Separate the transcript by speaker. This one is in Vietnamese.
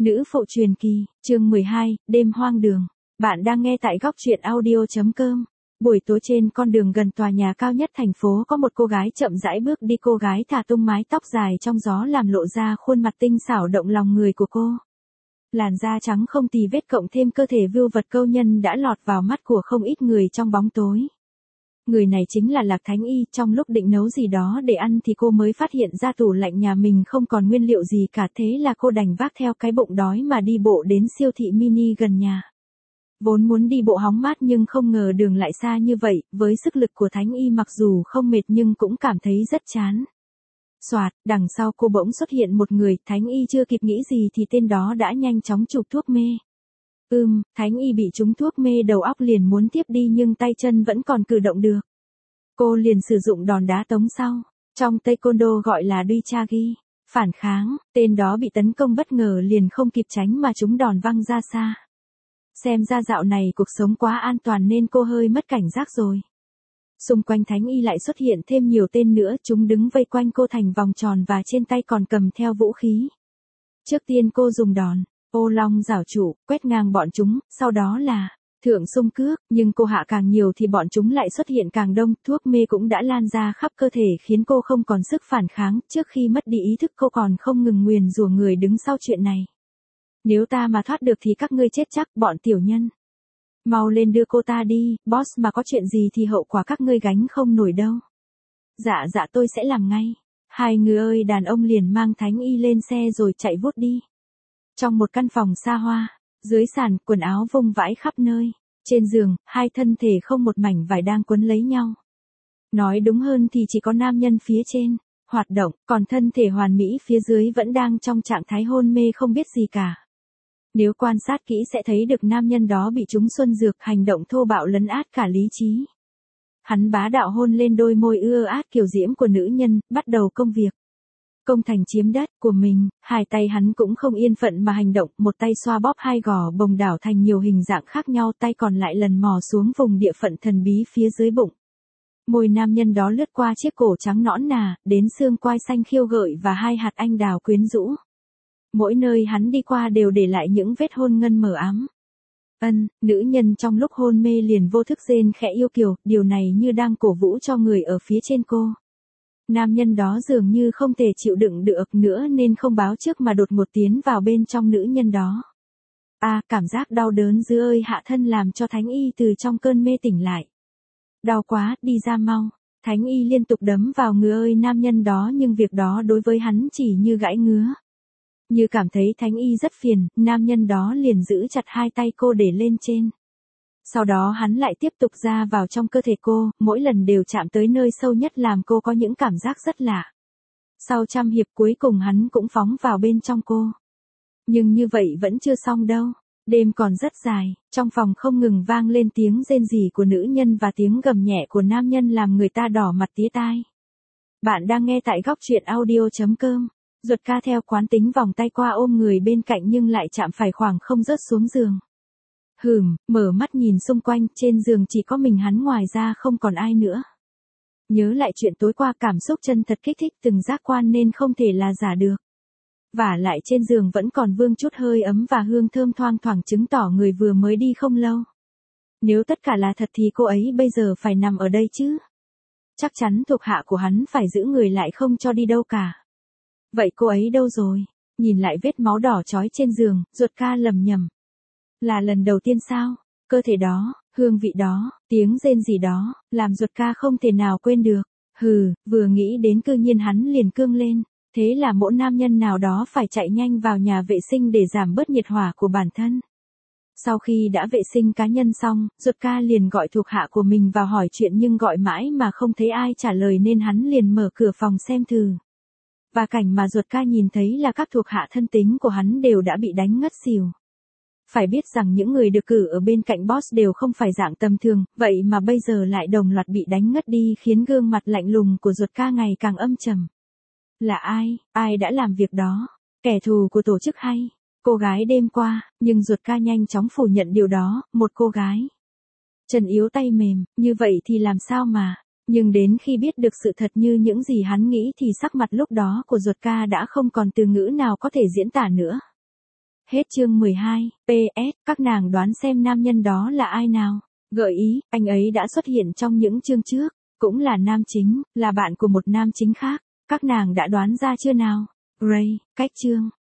Speaker 1: Nữ phụ truyền kỳ, chương 12, đêm hoang đường. Bạn đang nghe tại góc truyện audio.com. Buổi tối trên con đường gần tòa nhà cao nhất thành phố có một cô gái chậm rãi bước đi, cô gái thả tung mái tóc dài trong gió làm lộ ra khuôn mặt tinh xảo động lòng người của cô. Làn da trắng không tì vết cộng thêm cơ thể vưu vật câu nhân đã lọt vào mắt của không ít người trong bóng tối. Người này chính là Lạc Thánh Y, trong lúc định nấu gì đó để ăn thì cô mới phát hiện ra tủ lạnh nhà mình không còn nguyên liệu gì cả, thế là cô đành vác theo cái bụng đói mà đi bộ đến siêu thị mini gần nhà. Vốn muốn đi bộ hóng mát nhưng không ngờ đường lại xa như vậy, với sức lực của Thánh Y mặc dù không mệt nhưng cũng cảm thấy rất chán. Soạt, đằng sau cô bỗng xuất hiện một người, Thánh Y chưa kịp nghĩ gì thì tên đó đã nhanh chóng chụp thuốc mê. Thánh Y bị trúng thuốc mê đầu óc liền muốn tiếp đi nhưng tay chân vẫn còn cử động được. Cô liền sử dụng đòn đá tống sau, trong Taekwondo gọi là Duichagi, phản kháng, tên đó bị tấn công bất ngờ liền không kịp tránh mà trúng đòn văng ra xa. Xem ra dạo này cuộc sống quá an toàn nên cô hơi mất cảnh giác rồi. Xung quanh Thánh Y lại xuất hiện thêm nhiều tên nữa, chúng đứng vây quanh cô thành vòng tròn và trên tay còn cầm theo vũ khí. Trước tiên cô dùng đòn ô long giảo trụ, quét ngang bọn chúng, sau đó là thượng xung cước, nhưng cô hạ càng nhiều thì bọn chúng lại xuất hiện càng đông, thuốc mê cũng đã lan ra khắp cơ thể khiến cô không còn sức phản kháng, trước khi mất đi ý thức cô còn không ngừng nguyền rủa người đứng sau chuyện này. Nếu ta mà thoát được thì các ngươi chết chắc, bọn tiểu nhân. Mau lên đưa cô ta đi, boss mà có chuyện gì thì hậu quả các ngươi gánh không nổi đâu. Dạ tôi sẽ làm ngay. Hai người ơi đàn ông liền mang Thánh Y lên xe rồi chạy vút đi. Trong một căn phòng xa hoa, dưới sàn, quần áo vung vãi khắp nơi. Trên giường, hai thân thể không một mảnh vải đang quấn lấy nhau. Nói đúng hơn thì chỉ có nam nhân phía trên hoạt động, còn thân thể hoàn mỹ phía dưới vẫn đang trong trạng thái hôn mê không biết gì cả. Nếu quan sát kỹ sẽ thấy được nam nhân đó bị trúng xuân dược, hành động thô bạo lấn át cả lý trí. Hắn bá đạo hôn lên đôi môi ưa át kiều diễm của nữ nhân, bắt đầu công việc. Công thành chiếm đất của mình, hai tay hắn cũng không yên phận mà hành động, một tay xoa bóp hai gò bồng đảo thành nhiều hình dạng khác nhau, tay còn lại lần mò xuống vùng địa phận thần bí phía dưới bụng. Môi nam nhân đó lướt qua chiếc cổ trắng nõn nà, đến xương quai xanh khiêu gợi và hai hạt anh đào quyến rũ. Mỗi nơi hắn đi qua đều để lại những vết hôn ngân mờ ám. Nữ nhân trong lúc hôn mê liền vô thức rên khẽ yêu kiều, điều này như đang cổ vũ cho người ở phía trên cô. Nam nhân đó dường như không thể chịu đựng được nữa nên không báo trước mà đột ngột tiến vào bên trong nữ nhân đó. Cảm giác đau đớn dưới ơi hạ thân làm cho Thánh Y từ trong cơn mê tỉnh lại. Đau quá, đi ra mau. Thánh Y liên tục đấm vào người ơi nam nhân đó nhưng việc đó đối với hắn chỉ như gãi ngứa. Như cảm thấy Thánh Y rất phiền, nam nhân đó liền giữ chặt hai tay cô để lên trên. Sau đó hắn lại tiếp tục ra vào trong cơ thể cô, mỗi lần đều chạm tới nơi sâu nhất làm cô có những cảm giác rất lạ. Sau trăm hiệp cuối cùng hắn cũng phóng vào bên trong cô. Nhưng như vậy vẫn chưa xong đâu. Đêm còn rất dài, trong phòng không ngừng vang lên tiếng rên rỉ của nữ nhân và tiếng gầm nhẹ của nam nhân làm người ta đỏ mặt tía tai. Bạn đang nghe tại góc truyện audio.com. Ruột ca theo quán tính vòng tay qua ôm người bên cạnh nhưng lại chạm phải khoảng không rớt xuống giường. Mở mắt nhìn xung quanh, trên giường chỉ có mình hắn ngoài ra không còn ai nữa. Nhớ lại chuyện tối qua cảm xúc chân thật kích thích từng giác quan nên không thể là giả được. Vả lại trên giường vẫn còn vương chút hơi ấm và hương thơm thoang thoảng chứng tỏ người vừa mới đi không lâu. Nếu tất cả là thật thì cô ấy bây giờ phải nằm ở đây chứ. Chắc chắn thuộc hạ của hắn phải giữ người lại không cho đi đâu cả. Vậy cô ấy đâu rồi? Nhìn lại vết máu đỏ chói trên giường, ruột ca lầm nhầm. Là lần đầu tiên sao? Cơ thể đó, hương vị đó, tiếng rên gì đó, làm ruột ca không thể nào quên được. Vừa nghĩ đến cư nhiên hắn liền cương lên. Thế là mỗi nam nhân nào đó phải chạy nhanh vào nhà vệ sinh để giảm bớt nhiệt hỏa của bản thân. Sau khi đã vệ sinh cá nhân xong, ruột ca liền gọi thuộc hạ của mình vào hỏi chuyện nhưng gọi mãi mà không thấy ai trả lời nên hắn liền mở cửa phòng xem thử. Và cảnh mà ruột ca nhìn thấy là các thuộc hạ thân tín của hắn đều đã bị đánh ngất xỉu. Phải biết rằng những người được cử ở bên cạnh boss đều không phải dạng tầm thường, vậy mà bây giờ lại đồng loạt bị đánh ngất đi khiến gương mặt lạnh lùng của ruột ca ngày càng âm trầm. Là ai đã làm việc đó? Kẻ thù của tổ chức hay? Cô gái đêm qua, nhưng ruột ca nhanh chóng phủ nhận điều đó, một cô gái. Chân yếu tay mềm, như vậy thì làm sao mà? Nhưng đến khi biết được sự thật như những gì hắn nghĩ thì sắc mặt lúc đó của ruột ca đã không còn từ ngữ nào có thể diễn tả nữa. Hết chương 12, PS, các nàng đoán xem nam nhân đó là ai nào. Gợi ý, anh ấy đã xuất hiện trong những chương trước, cũng là nam chính, là bạn của một nam chính khác. Các nàng đã đoán ra chưa nào? Ray, cách chương.